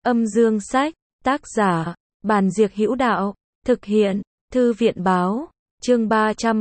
Âm dương sách, tác giả, Bàn Diệc Hữu Đạo, thực hiện, Thư viện báo, chương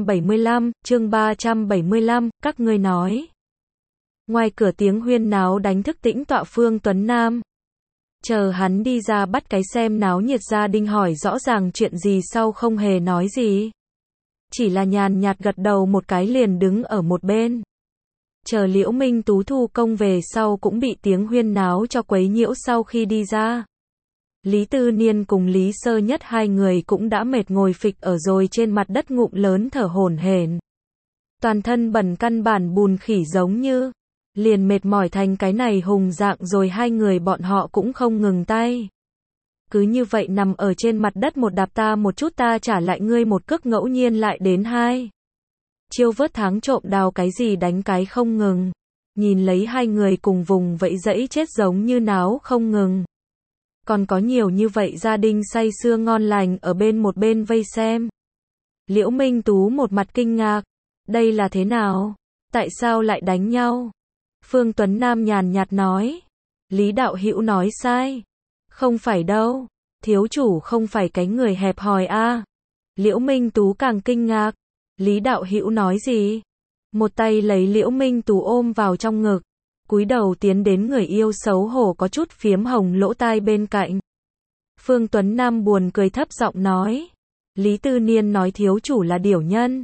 375, các ngươi nói. Ngoài cửa tiếng huyên náo đánh thức tĩnh tọa Phương Tuấn Nam. Chờ hắn đi ra bắt cái xem náo nhiệt gia đình hỏi rõ ràng chuyện gì sau không hề nói gì. Chỉ là nhàn nhạt gật đầu một cái liền đứng ở một bên. Chờ Liễu Minh Tú thu công về sau cũng bị tiếng huyên náo cho quấy nhiễu sau khi đi ra. Lý Tư Niên cùng Lý Sơ Nhất hai người cũng đã mệt ngồi phịch ở rồi trên mặt đất ngụm lớn thở hổn hển. Toàn thân bẩn căn bản bùn khỉ giống như, liền mệt mỏi thành cái này hùng dạng rồi hai người bọn họ cũng không ngừng tay. Cứ như vậy nằm ở trên mặt đất một đạp ta một chút ta trả lại ngươi một cước ngẫu nhiên lại đến hai. Chiêu vớt tháng trộm đào cái gì đánh cái không ngừng. Nhìn lấy hai người cùng vùng vẫy dẫy chết giống như náo không ngừng. Còn có nhiều như vậy gia đình say sưa ngon lành ở một bên vây xem. Liễu Minh Tú một mặt kinh ngạc. Đây là thế nào? Tại sao lại đánh nhau? Phương Tuấn Nam nhàn nhạt nói. Lý Đạo Hữu nói sai. Không phải đâu. Thiếu chủ không phải cái người hẹp hòi a. Liễu Minh Tú càng kinh ngạc. Lý Đạo Hữu nói gì? Một tay lấy Liễu Minh Tú ôm vào trong ngực. Cúi đầu tiến đến người yêu xấu hổ có chút phiếm hồng lỗ tai bên cạnh. Phương Tuấn Nam buồn cười thấp giọng nói. Lý Tư Niên nói thiếu chủ là điểu nhân.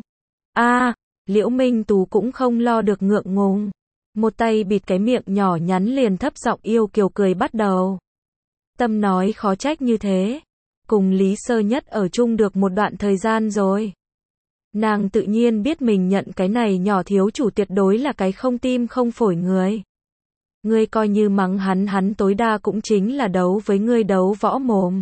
Liễu Minh Tú cũng không lo được ngượng ngùng. Một tay bịt cái miệng nhỏ nhắn liền thấp giọng yêu kiều cười bắt đầu. Tâm nói khó trách như thế. Cùng Lý Sơ Nhất ở chung được một đoạn thời gian rồi. Nàng tự nhiên biết mình nhận cái này nhỏ thiếu chủ tuyệt đối là cái không tim không phổi người. Ngươi coi như mắng hắn tối đa cũng chính là đấu với ngươi đấu võ mồm.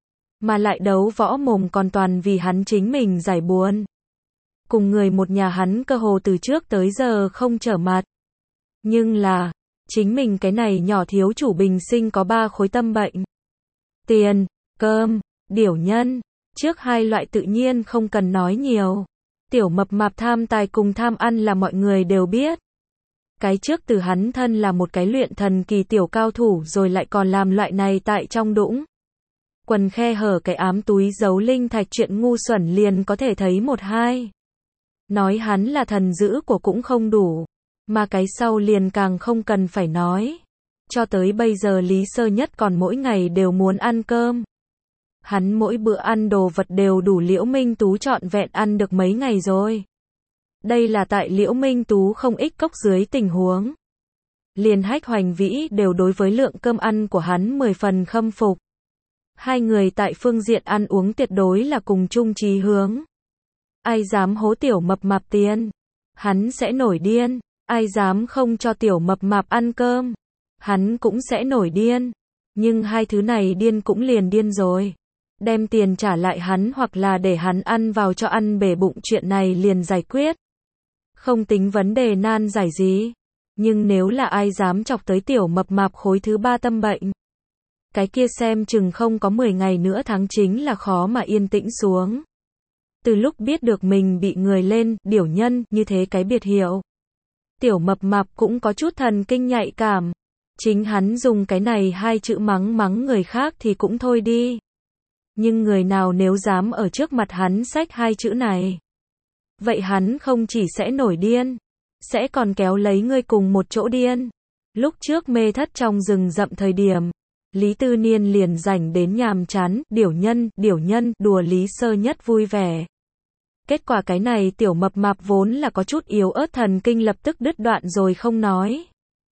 Mà lại đấu võ mồm còn toàn vì hắn chính mình giải buồn. Cùng người một nhà hắn cơ hồ từ trước tới giờ không trở mặt. Nhưng là, chính mình cái này nhỏ thiếu chủ bình sinh có 3 khối tâm bệnh. Tiền, cơm, điểu nhân. Trước hai loại tự nhiên không cần nói nhiều. Tiểu mập mạp tham tài cùng tham ăn là mọi người đều biết. Cái trước từ hắn thân là một cái luyện thần kỳ tiểu cao thủ rồi lại còn làm loại này tại trong đũng. Quần khe hở cái ám túi giấu linh thạch chuyện ngu xuẩn liền có thể thấy một hai. Nói hắn là thần dữ của cũng không đủ. Mà cái sau liền càng không cần phải nói. Cho tới bây giờ Lý Sơ Nhất còn mỗi ngày đều muốn ăn cơm. Hắn mỗi bữa ăn đồ vật đều đủ Liễu Minh Tú trọn vẹn ăn được mấy ngày rồi. Đây là tại Liễu Minh Tú không ích cốc dưới tình huống. Liền Hách Hoành Vĩ đều đối với lượng cơm ăn của hắn 10 phần khâm phục. Hai người tại phương diện ăn uống tuyệt đối là cùng chung chí hướng. Ai dám hố tiểu mập mạp tiền, hắn sẽ nổi điên. Ai dám không cho tiểu mập mạp ăn cơm, hắn cũng sẽ nổi điên. Nhưng hai thứ này điên cũng liền điên rồi. Đem tiền trả lại hắn hoặc là để hắn ăn vào cho ăn bể bụng chuyện này liền giải quyết. Không tính vấn đề nan giải gì. Nhưng nếu là ai dám chọc tới tiểu mập mạp khối thứ 3 tâm bệnh, cái kia xem chừng không có 10 ngày nữa tháng chính là khó mà yên tĩnh xuống. Từ lúc biết được mình bị người lên, điểu nhân, như thế cái biệt hiệu. Tiểu mập mạp cũng có chút thần kinh nhạy cảm. Chính hắn dùng cái này hai chữ mắng người khác thì cũng thôi đi. Nhưng người nào nếu dám ở trước mặt hắn xách hai chữ này, vậy hắn không chỉ sẽ nổi điên, sẽ còn kéo lấy ngươi cùng một chỗ điên. Lúc trước mê thất trong rừng rậm thời điểm, Lý Tư Niên liền rảnh đến nhàm chán, điểu nhân, đùa Lý Sơ Nhất vui vẻ. Kết quả cái này tiểu mập mạp vốn là có chút yếu ớt thần kinh lập tức đứt đoạn rồi không nói.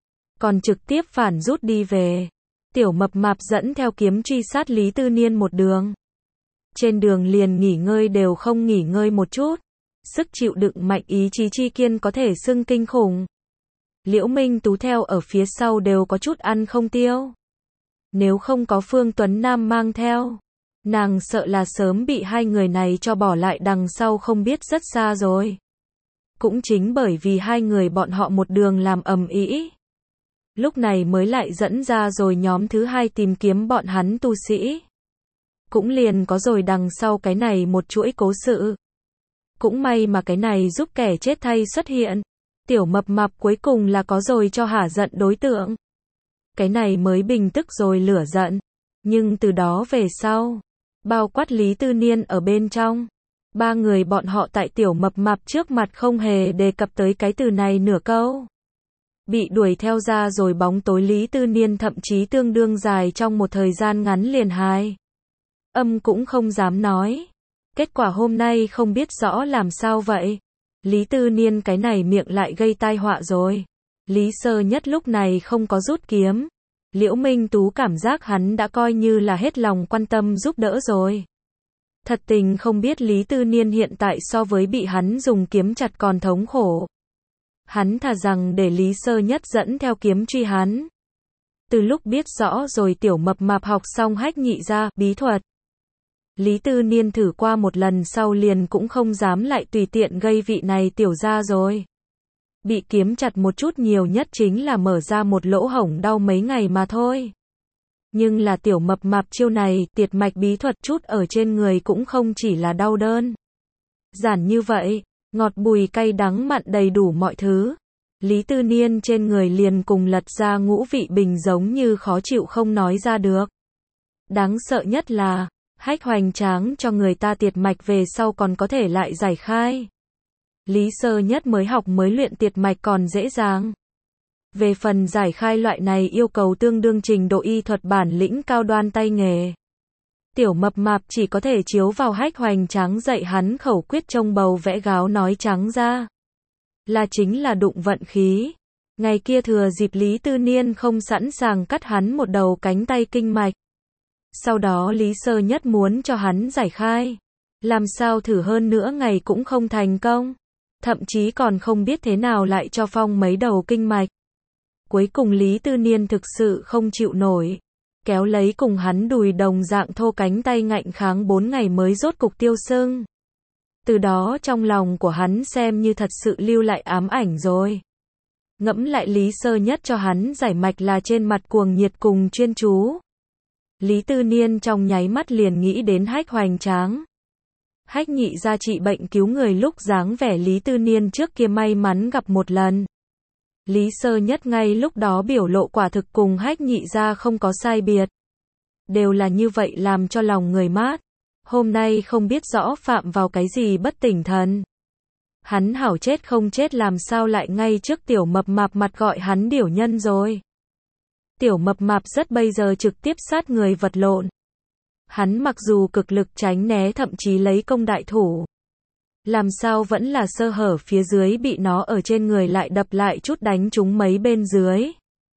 Còn trực tiếp phản rút đi về. Tiểu mập mạp dẫn theo kiếm truy sát Lý Tư Niên một đường. Trên đường liền nghỉ ngơi đều không nghỉ ngơi một chút. Sức chịu đựng mạnh ý chí chi kiên có thể xưng kinh khủng. Liễu Minh Tú theo ở phía sau đều có chút ăn không tiêu. Nếu không có Phương Tuấn Nam mang theo, nàng sợ là sớm bị hai người này cho bỏ lại đằng sau không biết rất xa rồi. Cũng chính bởi vì hai người bọn họ một đường làm ầm ĩ, lúc này mới lại dẫn ra rồi nhóm thứ hai tìm kiếm bọn hắn tu sĩ. Cũng liền có rồi đằng sau cái này một chuỗi cố sự. Cũng may mà cái này giúp kẻ chết thay xuất hiện. Tiểu mập mạp cuối cùng là có rồi cho hả giận đối tượng. Cái này mới bình tức rồi lửa giận. Nhưng từ đó về sau, bao quát Lý Tư Niên ở bên trong, ba người bọn họ tại tiểu mập mạp trước mặt không hề đề cập tới cái từ này nửa câu. Bị đuổi theo ra rồi bóng tối Lý Tư Niên thậm chí tương đương dài trong một thời gian ngắn liền hai âm cũng không dám nói. Kết quả hôm nay không biết rõ làm sao vậy. Lý Tư Niên cái này miệng lại gây tai họa rồi. Lý Sơ Nhất lúc này không có rút kiếm. Liễu Minh Tú cảm giác hắn đã coi như là hết lòng quan tâm giúp đỡ rồi. Thật tình không biết Lý Tư Niên hiện tại so với bị hắn dùng kiếm chặt còn thống khổ. Hắn thà rằng để Lý Sơ Nhất dẫn theo kiếm truy hắn. Từ lúc biết rõ rồi tiểu mập mạp học xong hách nhị ra bí thuật, Lý Tư Niên thử qua một lần sau liền cũng không dám lại tùy tiện gây vị này tiểu ra rồi. Bị kiếm chặt một chút nhiều nhất chính là mở ra một lỗ hổng đau mấy ngày mà thôi. Nhưng là tiểu mập mạp chiêu này, tiệt mạch bí thuật chút ở trên người cũng không chỉ là đau đơn giản như vậy, ngọt bùi cay đắng mặn đầy đủ mọi thứ. Lý Tư Niên trên người liền cùng lật ra ngũ vị bình giống như khó chịu không nói ra được. Đáng sợ nhất là, hách hoành tráng cho người ta tiệt mạch về sau còn có thể lại giải khai. Lý Sơ Nhất mới học mới luyện tiệt mạch còn dễ dàng. Về phần giải khai loại này yêu cầu tương đương trình độ y thuật bản lĩnh cao đoan tay nghề. Tiểu mập mạp chỉ có thể chiếu vào hách hoành tráng dạy hắn khẩu quyết trông bầu vẽ gáo nói trắng ra. Là chính là đụng vận khí. Ngày kia thừa dịp Lý Tư Niên không sẵn sàng cắt hắn một đầu cánh tay kinh mạch. Sau đó Lý Sơ Nhất muốn cho hắn giải khai. Làm sao thử hơn nữa ngày cũng không thành công. Thậm chí còn không biết thế nào lại cho phong mấy đầu kinh mạch. Cuối cùng Lý Tư Niên thực sự không chịu nổi. Kéo lấy cùng hắn đùi đồng dạng thô cánh tay ngạnh kháng 4 ngày mới rốt cục tiêu sưng. Từ đó trong lòng của hắn xem như thật sự lưu lại ám ảnh rồi. Ngẫm lại Lý Sơ Nhất cho hắn giải mạch là trên mặt cuồng nhiệt cùng chuyên chú. Lý Tư Niên trong nháy mắt liền nghĩ đến hách hoành tráng. Hách nhị ra trị bệnh cứu người lúc dáng vẻ Lý Tư Niên trước kia may mắn gặp một lần. Lý Sơ Nhất ngay lúc đó biểu lộ quả thực cùng hách nhị ra không có sai biệt. Đều là như vậy làm cho lòng người mát. Hôm nay không biết rõ phạm vào cái gì bất tỉnh thần. Hắn hảo chết không chết làm sao lại ngay trước tiểu mập mạp mặt gọi hắn điểu nhân rồi. Tiểu mập mạp rất bây giờ trực tiếp sát người vật lộn. Hắn mặc dù cực lực tránh né thậm chí lấy công đại thủ. Làm sao vẫn là sơ hở phía dưới bị nó ở trên người lại đập lại chút đánh trúng mấy bên dưới.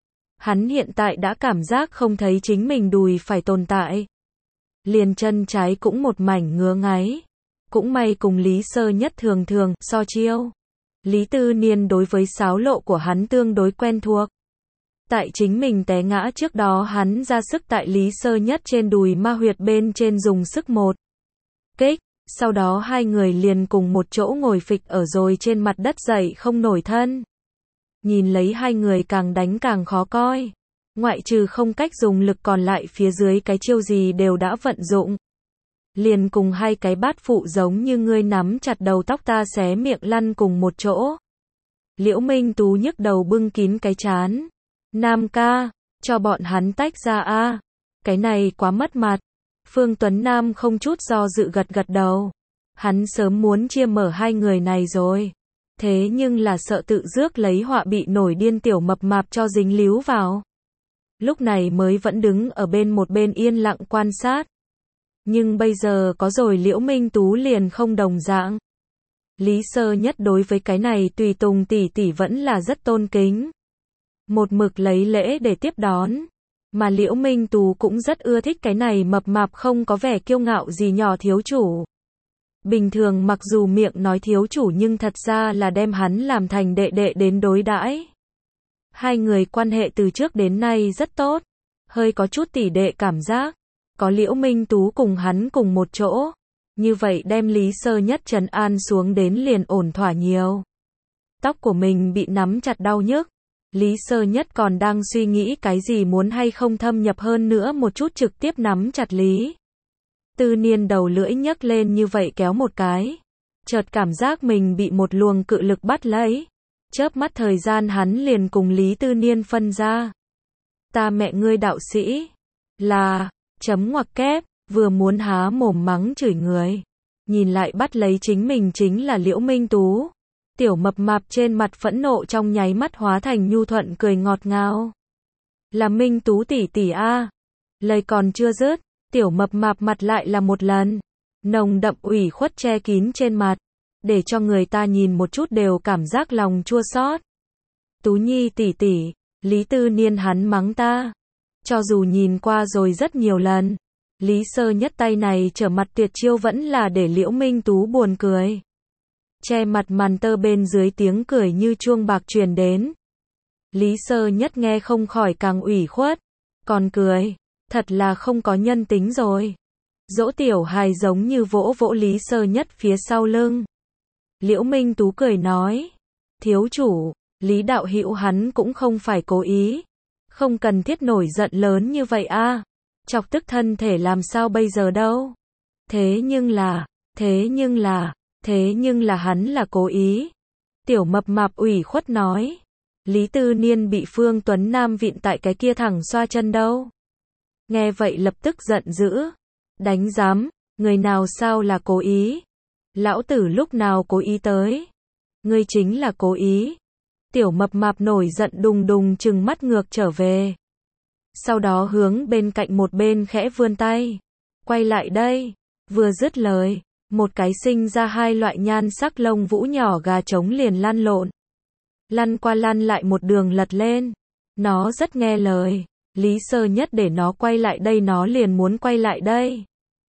Hắn hiện tại đã cảm giác không thấy chính mình đùi phải tồn tại. Liền chân trái cũng một mảnh ngứa ngáy. Cũng may cùng Lý Sơ Nhất thường thường so chiêu. Lý Tư Niên đối với xáo lộ của hắn tương đối quen thuộc. Tại chính mình té ngã trước đó hắn ra sức tại Lý Sơ Nhất trên đùi ma huyệt bên trên dùng sức một kích. Sau đó hai người liền cùng một chỗ ngồi phịch ở rồi trên mặt đất dậy không nổi thân. Nhìn lấy hai người càng đánh càng khó coi. Ngoại trừ không cách dùng lực còn lại phía dưới cái chiêu gì đều đã vận dụng. Liền cùng hai cái bát phụ giống như ngươi nắm chặt đầu tóc ta xé miệng lăn cùng một chỗ. Liễu Minh Tú nhức đầu bưng kín cái trán. Nam ca, cho bọn hắn tách ra a. Cái này quá mất mặt. Phương Tuấn Nam không chút do dự gật gật đầu. Hắn sớm muốn chia mở hai người này rồi. Thế nhưng là sợ tự rước lấy họa bị nổi điên tiểu mập mạp cho dính líu vào. Lúc này mới vẫn đứng ở một bên yên lặng quan sát. Nhưng bây giờ có rồi Liễu Minh Tú liền không đồng dạng. Lý Sơ Nhất đối với cái này tùy tùng tỷ tỷ vẫn là rất tôn kính. Một mực lấy lễ để tiếp đón. Mà Liễu Minh Tú cũng rất ưa thích cái này mập mạp không có vẻ kiêu ngạo gì nhỏ thiếu chủ. Bình thường mặc dù miệng nói thiếu chủ nhưng thật ra là đem hắn làm thành đệ đệ đến đối đãi. Hai người quan hệ từ trước đến nay rất tốt. Hơi có chút tỷ đệ cảm giác. Có Liễu Minh Tú cùng hắn cùng một chỗ. Như vậy đem Lý Sơ Nhất trấn an xuống đến liền ổn thỏa nhiều. Tóc của mình bị nắm chặt đau nhức. Lý Sơ Nhất còn đang suy nghĩ cái gì muốn hay không thâm nhập hơn nữa một chút trực tiếp nắm chặt Lý Tư Niên đầu lưỡi nhấc lên như vậy kéo một cái. Chợt cảm giác mình bị một luồng cự lực bắt lấy. Chớp mắt thời gian hắn liền cùng Lý Tư Niên phân ra. Ta mẹ ngươi đạo sĩ. Là, Chấm ngoặc kép, vừa muốn há mồm mắng chửi người. Nhìn lại bắt lấy chính mình chính là Liễu Minh Tú. Tiểu mập mạp trên mặt phẫn nộ trong nháy mắt hóa thành nhu thuận cười ngọt ngào. Là Minh Tú tỷ tỷ a. Lời còn chưa dứt, tiểu mập mạp mặt lại là một lần. Nồng đậm ủy khuất che kín trên mặt. Để cho người ta nhìn một chút đều cảm giác lòng chua xót. Tú Nhi tỷ tỷ, Lý Tư Niên hắn mắng ta. Cho dù nhìn qua rồi rất nhiều lần. Lý Sơ Nhất tay này trở mặt tuyệt chiêu vẫn là để Liễu Minh Tú buồn cười. Che mặt màn tơ bên dưới tiếng cười như chuông bạc truyền đến. Lý Sơ Nhất nghe không khỏi càng ủy khuất. Còn cười, thật là không có nhân tính rồi. Dỗ tiểu hài giống như vỗ vỗ Lý Sơ Nhất phía sau lưng. Liễu Minh Tú cười nói. Thiếu chủ, Lý đạo hữu hắn cũng không phải cố ý. Không cần thiết nổi giận lớn như vậy a. Chọc tức thân thể làm sao bây giờ đâu. Thế nhưng là hắn là cố ý. Tiểu mập mạp ủy khuất nói. Lý Tư Niên bị Phương Tuấn Nam vịn tại cái kia thẳng xoa chân đâu. Nghe vậy lập tức giận dữ. Đánh giám, người nào sao là cố ý. Lão tử lúc nào cố ý tới. Ngươi chính là cố ý. Tiểu mập mạp nổi giận đùng đùng trừng mắt ngược trở về. Sau đó hướng bên cạnh một bên khẽ vươn tay. Quay lại đây. Vừa dứt lời, một cái sinh ra hai loại nhan sắc lông vũ nhỏ gà trống liền lăn lộn. Lăn qua lăn lại một đường lật lên. Nó rất nghe lời. Lý Sơ Nhất để nó quay lại đây nó liền muốn quay lại đây.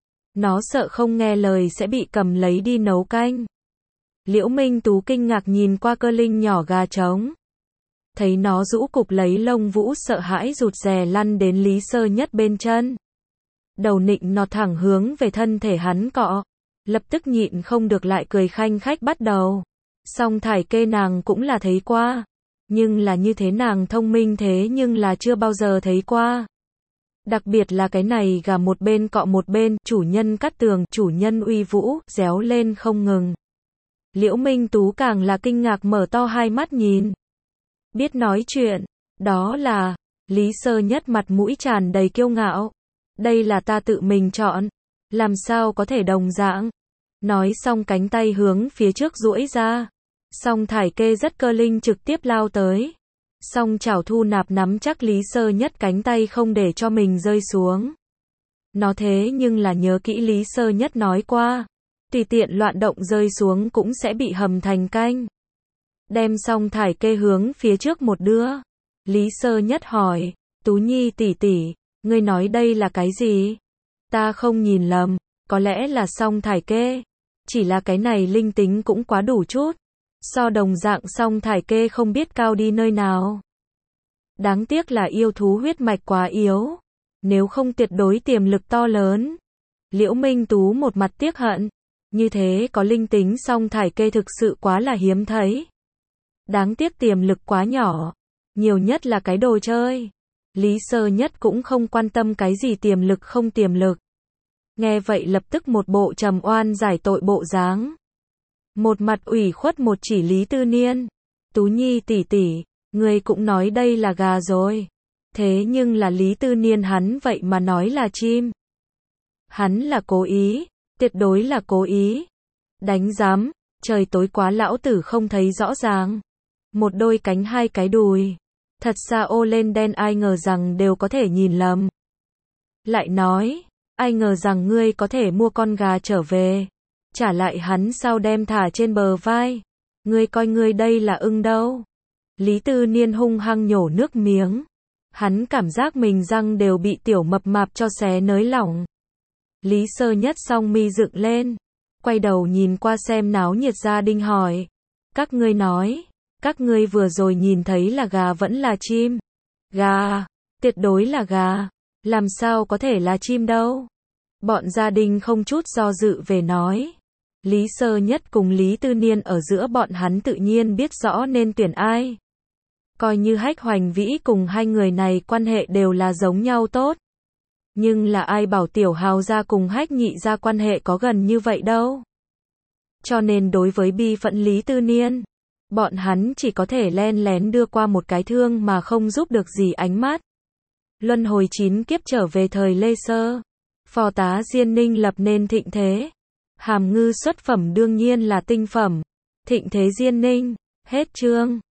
Nó sợ không nghe lời sẽ bị cầm lấy đi nấu canh. Liễu Minh Tú kinh ngạc nhìn qua cơ linh nhỏ gà trống. Thấy nó rũ cục lấy lông vũ sợ hãi rụt rè lăn đến Lý Sơ Nhất bên chân. Đầu nịnh nọt thẳng hướng về thân thể hắn cọ. Lập tức nhịn không được lại cười khanh khách bắt đầu. Song thải kê nàng cũng là thấy qua. Nhưng là như thế nàng thông minh thế nhưng là chưa bao giờ thấy qua. Đặc biệt là cái này gà một bên cọ một bên, chủ nhân cắt tường, chủ nhân uy vũ, réo lên không ngừng. Liễu Minh Tú càng là kinh ngạc mở to hai mắt nhìn. Biết nói chuyện, đó là, Lý Sơ Nhất mặt mũi tràn đầy kiêu ngạo. Đây là ta tự mình chọn, làm sao có thể đồng dạng. Nói xong cánh tay hướng phía trước duỗi ra. Song thải kê rất cơ linh trực tiếp lao tới. Song chảo thu nạp nắm chắc Lý Sơ Nhất cánh tay không để cho mình rơi xuống. Nó thế nhưng là nhớ kỹ Lý Sơ Nhất nói qua. Tùy tiện loạn động rơi xuống cũng sẽ bị hầm thành canh. Đem xong thải kê hướng phía trước một đưa. Lý Sơ Nhất hỏi. Tú Nhi tỷ tỷ, ngươi nói đây là cái gì? Ta không nhìn lầm, có lẽ là song thải kê. Chỉ là cái này linh tính cũng quá đủ chút. So đồng dạng song thải kê không biết cao đi nơi nào. Đáng tiếc là yêu thú huyết mạch quá yếu. Nếu không tuyệt đối tiềm lực to lớn. Liễu Minh Tú một mặt tiếc hận. Như thế có linh tính song thải kê thực sự quá là hiếm thấy. Đáng tiếc tiềm lực quá nhỏ. Nhiều nhất là cái đồ chơi. Lý Sơ Nhất cũng không quan tâm cái gì tiềm lực không tiềm lực. Nghe vậy lập tức một bộ trầm oan giải tội bộ dáng. Một mặt ủy khuất một chỉ Lý Tư Niên. Tú Nhi tỷ tỷ, người cũng nói đây là gà rồi. Thế nhưng là Lý Tư Niên hắn vậy mà nói là chim. Hắn là cố ý, tuyệt đối là cố ý. Đánh giám, trời tối quá lão tử không thấy rõ ràng. Một đôi cánh hai cái đùi. Thật xa ô lên đen ai ngờ rằng đều có thể nhìn lầm. Lại nói, ai ngờ rằng ngươi có thể mua con gà trở về. Trả lại hắn sao đem thả trên bờ vai. Ngươi coi ngươi đây là ưng đâu. Lý Tư Niên hung hăng nhổ nước miếng. Hắn cảm giác mình răng đều bị tiểu mập mạp cho xé nới lỏng. Lý Sơ Nhất song mi dựng lên. Quay đầu nhìn qua xem náo nhiệt gia đình hỏi. Các ngươi nói, các ngươi vừa rồi nhìn thấy là gà vẫn là chim. Gà, tuyệt đối là gà. Làm sao có thể là chim đâu. Bọn gia đình không chút do dự về nói. Lý Sơ Nhất cùng Lý Tư Niên ở giữa bọn hắn tự nhiên biết rõ nên tuyển ai. Coi như Hách Hoành Vĩ cùng hai người này quan hệ đều là giống nhau tốt. Nhưng là ai bảo Tiểu Hào gia cùng Hách Nhị gia quan hệ có gần như vậy đâu. Cho nên đối với bi phận Lý Tư Niên, bọn hắn chỉ có thể len lén đưa qua một cái thương mà không giúp được gì ánh mắt. Luân hồi 9 kiếp trở về thời Lê Sơ. Phò tá Diên Ninh lập nên thịnh thế. Hàm Ngư xuất phẩm đương nhiên là tinh phẩm. Thịnh thế Diên Ninh. Hết chương.